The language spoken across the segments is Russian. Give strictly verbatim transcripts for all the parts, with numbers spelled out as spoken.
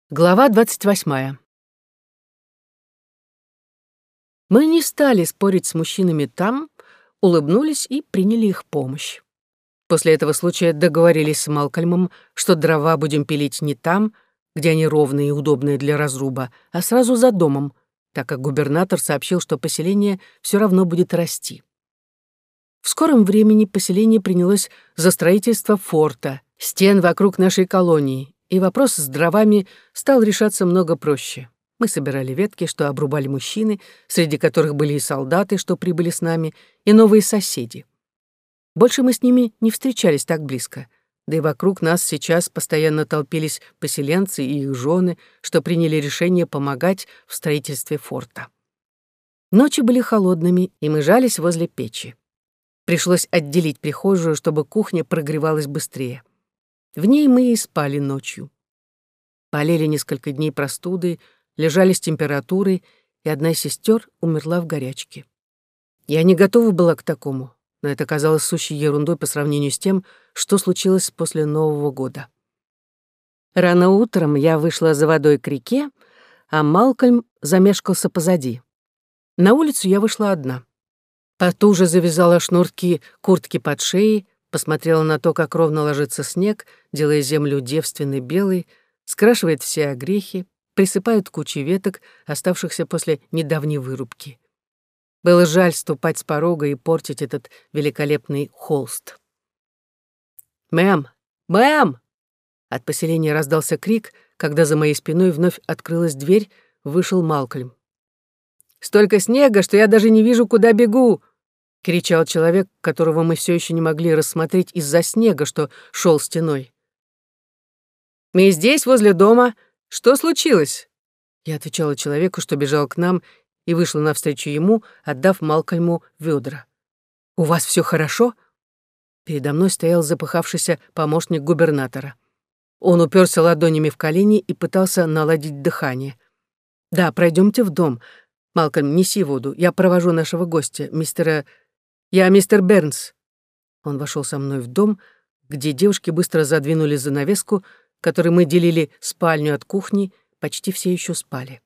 Глава двадцать восьмая. Мы не стали спорить с мужчинами там, улыбнулись и приняли их помощь. После этого случая договорились с Малкольмом, что дрова будем пилить не там, где они ровные и удобные для разруба, а сразу за домом, так как губернатор сообщил, что поселение все равно будет расти. В скором времени поселение принялось за строительство форта, стен вокруг нашей колонии, и вопрос с дровами стал решаться много проще. Мы собирали ветки, что обрубали мужчины, среди которых были и солдаты, что прибыли с нами, и новые соседи. Больше мы с ними не встречались так близко, да и вокруг нас сейчас постоянно толпились поселенцы и их жены, что приняли решение помогать в строительстве форта. Ночи были холодными, и мы жались возле печи. Пришлось отделить прихожую, чтобы кухня прогревалась быстрее. В ней мы и спали ночью. Болели несколько дней простудой, лежали с температурой, и одна из сестер умерла в горячке. Я не готова была к такому, но это казалось сущей ерундой по сравнению с тем, что случилось после Нового года. Рано утром я вышла за водой к реке, а Малкольм замешкался позади. На улицу я вышла одна. Потуже завязала шнурки куртки под шеей, посмотрела на то, как ровно ложится снег, делая землю девственной белой, скрашивает все огрехи, присыпает кучи веток, оставшихся после недавней вырубки. Было жаль ступать с порога и портить этот великолепный холст. «Мэм! Мэм!» От поселения раздался крик, когда за моей спиной вновь открылась дверь, вышел Малкольм. «Столько снега, что я даже не вижу, куда бегу!» — кричал человек, которого мы все еще не могли рассмотреть из-за снега, что шел стеной. «Мы здесь, возле дома. Что случилось?» Я отвечала человеку, что бежал к нам, и вышла навстречу ему, отдав Малкольму ведра. «У вас все хорошо?» Передо мной стоял запыхавшийся помощник губернатора. Он уперся ладонями в колени и пытался наладить дыхание. «Да, пройдемте в дом. Малкольм, неси воду. Я провожу нашего гостя, мистера... Я мистер Бернс». Он вошел со мной в дом, где девушки быстро задвинули занавеску, которой мы делили спальню от кухни, почти все еще спали.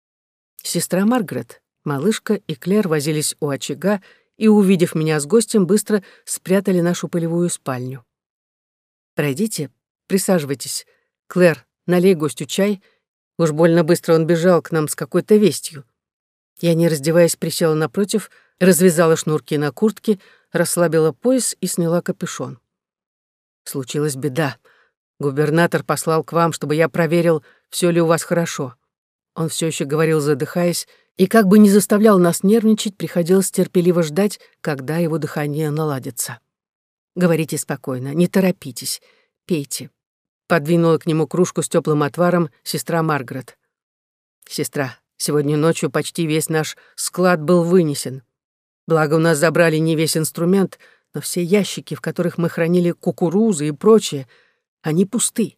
Сестра Маргарет, малышка и Клэр возились у очага и, увидев меня с гостем, быстро спрятали нашу пылевую спальню. «Пройдите, присаживайтесь. Клэр, налей гостю чай. Уж больно быстро он бежал к нам с какой-то вестью». Я, не раздеваясь, присела напротив, развязала шнурки на куртке, расслабила пояс и сняла капюшон. «Случилась беда. Губернатор послал к вам, чтобы я проверил, все ли у вас хорошо». Он все еще говорил, задыхаясь, и как бы не заставлял нас нервничать, приходилось терпеливо ждать, когда его дыхание наладится. «Говорите спокойно, не торопитесь, пейте». Подвинула к нему кружку с теплым отваром сестра Маргарет. «Сестра, сегодня ночью почти весь наш склад был вынесен. Благо, у нас забрали не весь инструмент, но все ящики, в которых мы хранили кукурузы и прочее, они пусты».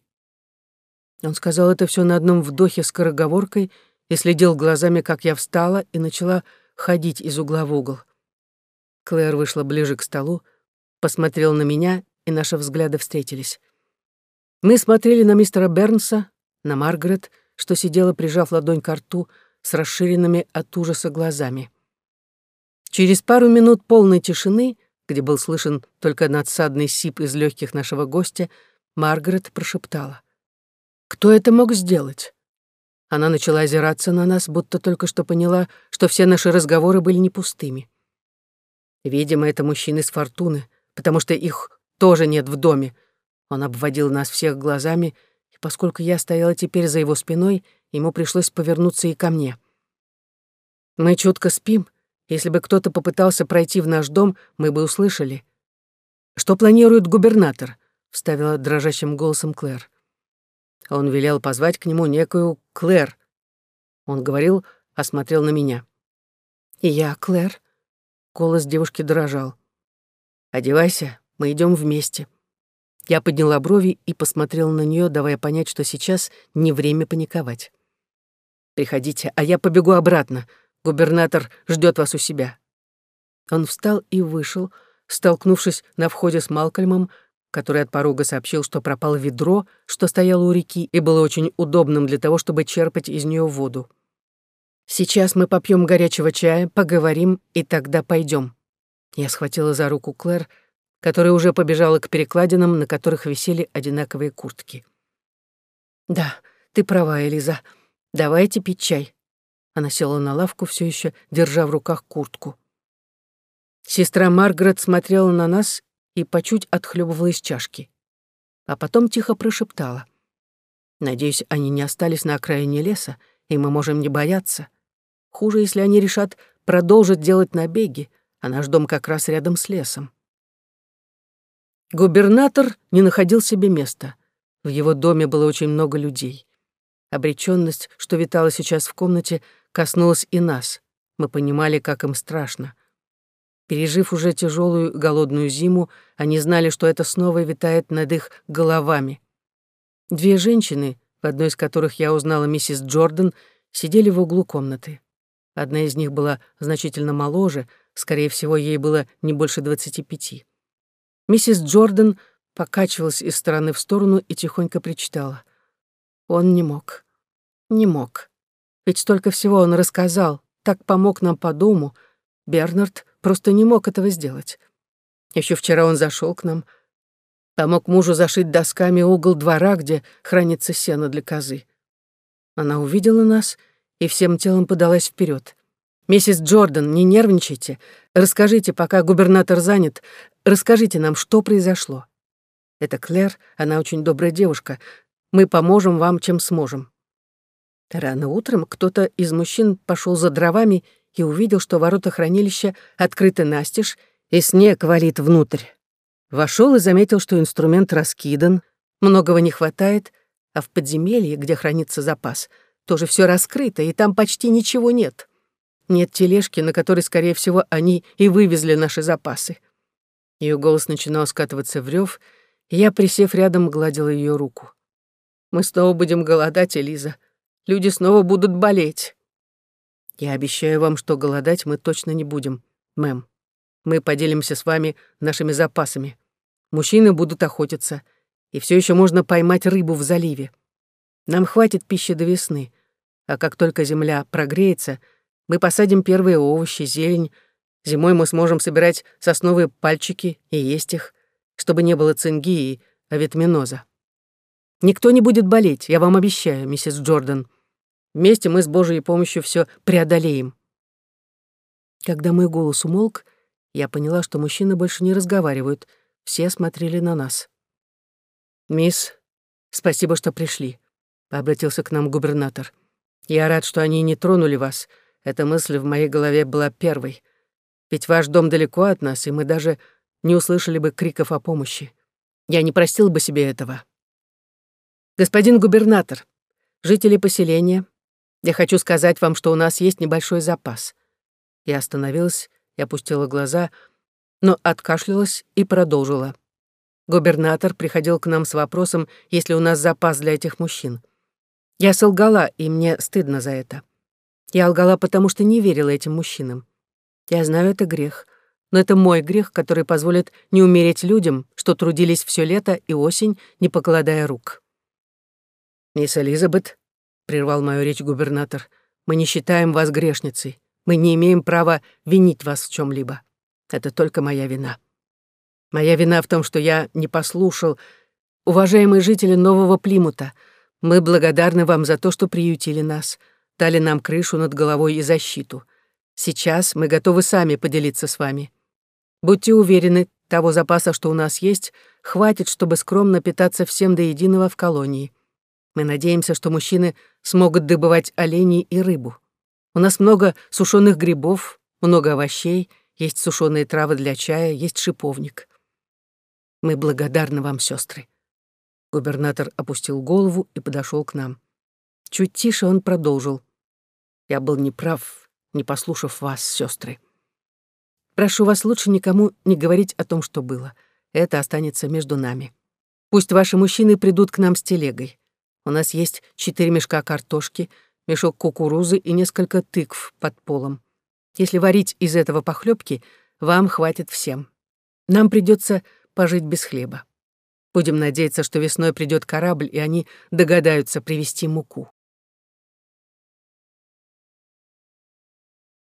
Он сказал это все на одном вдохе скороговоркой и следил глазами, как я встала и начала ходить из угла в угол. Клэр вышла ближе к столу, посмотрела на меня, и наши взгляды встретились. Мы смотрели на мистера Бернса, на Маргарет, что сидела, прижав ладонь к рту, с расширенными от ужаса глазами. Через пару минут полной тишины, где был слышен только надсадный сип из легких нашего гостя, Маргарет прошептала: «Кто это мог сделать?» Она начала озираться на нас, будто только что поняла, что все наши разговоры были не пустыми. «Видимо, это мужчины с Фортуны, потому что их тоже нет в доме». Он обводил нас всех глазами, и поскольку я стояла теперь за его спиной, ему пришлось повернуться и ко мне. «Мы чутко спим. Если бы кто-то попытался пройти в наш дом, мы бы услышали». «Что планирует губернатор?» — вставила дрожащим голосом Клэр. Он велел позвать к нему некую Клэр. Он говорил, осмотрел на меня. «И я, Клэр?» Голос девушки дрожал. «Одевайся, мы идем вместе». Я подняла брови и посмотрела на нее, давая понять, что сейчас не время паниковать. «Приходите, а я побегу обратно. Губернатор ждет вас у себя». Он встал и вышел, столкнувшись на входе с Малкольмом, который от порога сообщил, что пропало ведро, что стояло у реки и было очень удобным для того, чтобы черпать из нее воду. «Сейчас мы попьем горячего чая, поговорим, и тогда пойдем». Я схватила за руку Клэр, которая уже побежала к перекладинам, на которых висели одинаковые куртки. «Да, ты права, Элиза. Давайте пить чай». Она села на лавку, все еще держа в руках куртку. Сестра Маргарет смотрела на нас и по чуть отхлебывала из чашки. А потом тихо прошептала: «Надеюсь, они не остались на окраине леса, и мы можем не бояться. Хуже, если они решат продолжить делать набеги, а наш дом как раз рядом с лесом». Губернатор не находил себе места. В его доме было очень много людей. Обречённость, что витала сейчас в комнате, коснулась и нас. Мы понимали, как им страшно. Пережив уже тяжелую голодную зиму, они знали, что это снова витает над их головами. Две женщины, в одной из которых я узнала миссис Джордан, сидели в углу комнаты. Одна из них была значительно моложе, скорее всего, ей было не больше двадцати пяти. Миссис Джордан покачивалась из стороны в сторону и тихонько причитала: «Он не мог, не мог. Ведь столько всего он рассказал, так помог нам по дому. Бернард просто не мог этого сделать. Еще вчера он зашел к нам, помог мужу зашить досками угол двора, где хранится сено для козы». Она увидела нас и всем телом подалась вперед. «Миссис Джордан, не нервничайте. Расскажите, пока губернатор занят, расскажите нам, что произошло. Это Клэр, она очень добрая девушка. Мы поможем вам, чем сможем». Рано утром кто-то из мужчин пошел за дровами и увидел, что ворота хранилища открыты настежь, и снег валит внутрь. Вошел и заметил, что инструмент раскидан, многого не хватает, а в подземелье, где хранится запас, тоже все раскрыто, и там почти ничего нет. Нет тележки, на которой, скорее всего, они и вывезли наши запасы. Ее голос начинал скатываться в рев, и я, присев рядом, гладила ее руку. «Мы снова будем голодать, Элиза. Люди снова будут болеть». «Я обещаю вам, что голодать мы точно не будем, мэм. Мы поделимся с вами нашими запасами. Мужчины будут охотиться, и все еще можно поймать рыбу в заливе. Нам хватит пищи до весны, а как только земля прогреется, мы посадим первые овощи, зелень. Зимой мы сможем собирать сосновые пальчики и есть их, чтобы не было цинги и авитаминоза. Никто не будет болеть, я вам обещаю, миссис Джордан. Вместе мы с Божьей помощью все преодолеем». Когда мой голос умолк, я поняла, что мужчины больше не разговаривают, все смотрели на нас. «Мисс, спасибо, что пришли», — обратился к нам губернатор. «Я рад, что они не тронули вас. Эта мысль в моей голове была первой. Ведь ваш дом далеко от нас, и мы даже не услышали бы криков о помощи. Я не простил бы себе этого. Господин губернатор, жители поселения, я хочу сказать вам, что у нас есть небольшой запас». Я остановилась и опустила глаза, но откашлялась и продолжила. Губернатор приходил к нам с вопросом, есть ли у нас запас для этих мужчин. Я солгала, и мне стыдно за это. Я лгала, потому что не верила этим мужчинам. Я знаю, это грех, но это мой грех, который позволит не умереть людям, что трудились все лето и осень, не покладая рук. «Мисс Элизабет», — прервал мою речь губернатор, — «мы не считаем вас грешницей. Мы не имеем права винить вас в чем-либо. Это только моя вина. Моя вина в том, что я не послушал. Уважаемые жители Нового Плимута, мы благодарны вам за то, что приютили нас, дали нам крышу над головой и защиту. Сейчас мы готовы сами поделиться с вами. Будьте уверены, того запаса, что у нас есть, хватит, чтобы скромно питаться всем до единого в колонии. Мы надеемся, что мужчины смогут добывать оленей и рыбу. У нас много сушеных грибов, много овощей, есть сушеные травы для чая, есть шиповник. Мы благодарны вам, сестры». Губернатор опустил голову и подошел к нам. Чуть тише он продолжил. «Я был неправ, не послушав вас, сестры. Прошу вас лучше никому не говорить о том, что было. Это останется между нами. Пусть ваши мужчины придут к нам с телегой. У нас есть четыре мешка картошки, мешок кукурузы и несколько тыкв под полом. Если варить из этого похлебки, вам хватит всем. Нам придется пожить без хлеба. Будем надеяться, что весной придет корабль, и они догадаются привезти муку.